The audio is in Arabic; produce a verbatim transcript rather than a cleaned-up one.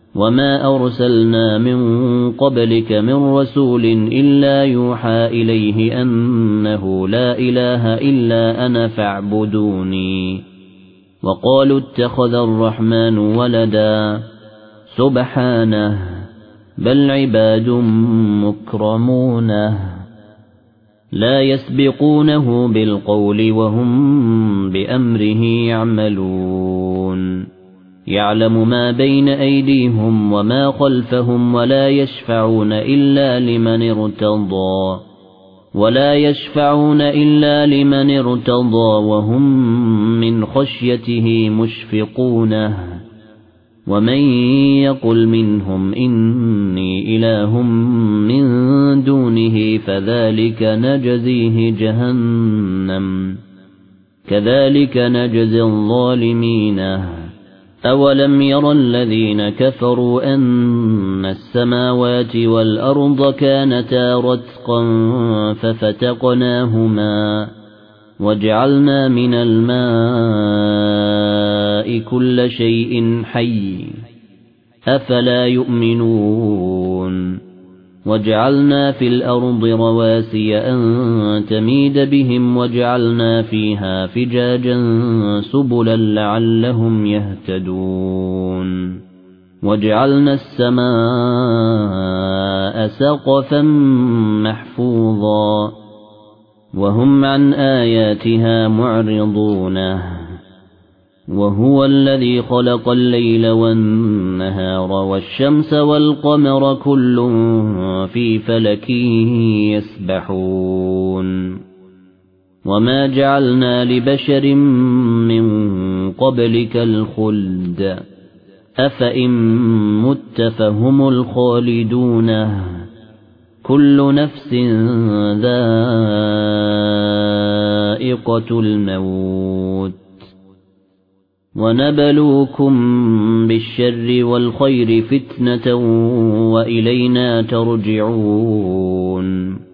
وما أرسلنا من قبلك من رسول إلا يوحى إليه أنه لا إله إلا أنا فاعبدوني وقالوا اتخذ الرحمن ولدا سبحانه بل عباد مكرمون لا يسبقونه بالقول وهم بأمره يعملون يعلم ما بين أيديهم وما خلفهم ولا يشفعون إلا لمن ارتضى ولا يشفعون إلا لمن ارتضى وهم من خشيته مشفقون ومن يقل منهم إني إله من دونه فذلك نجزيه جهنم كذلك نجزي الظالمين أولم ير الذين كفروا أن السماوات والأرض كانتا رتقا ففتقناهما وجعلنا من الماء كل شيء حي أفلا يؤمنون وجعلنا في الأرض رواسي أن تميد بهم وجعلنا فيها فجاجا سبلا لعلهم يهتدون وجعلنا السماء سقفا محفوظا وهم عن آياتها معرضون وهو الذي خلق الليل والنهار والشمس والقمر كل في فلك يسبحون وما جعلنا لبشر من قبلك الخلد أفإن مت فهم الخالدون كل نفس ذائقة الموت ونبلوكم بالشر والخير فتنة وإلينا ترجعون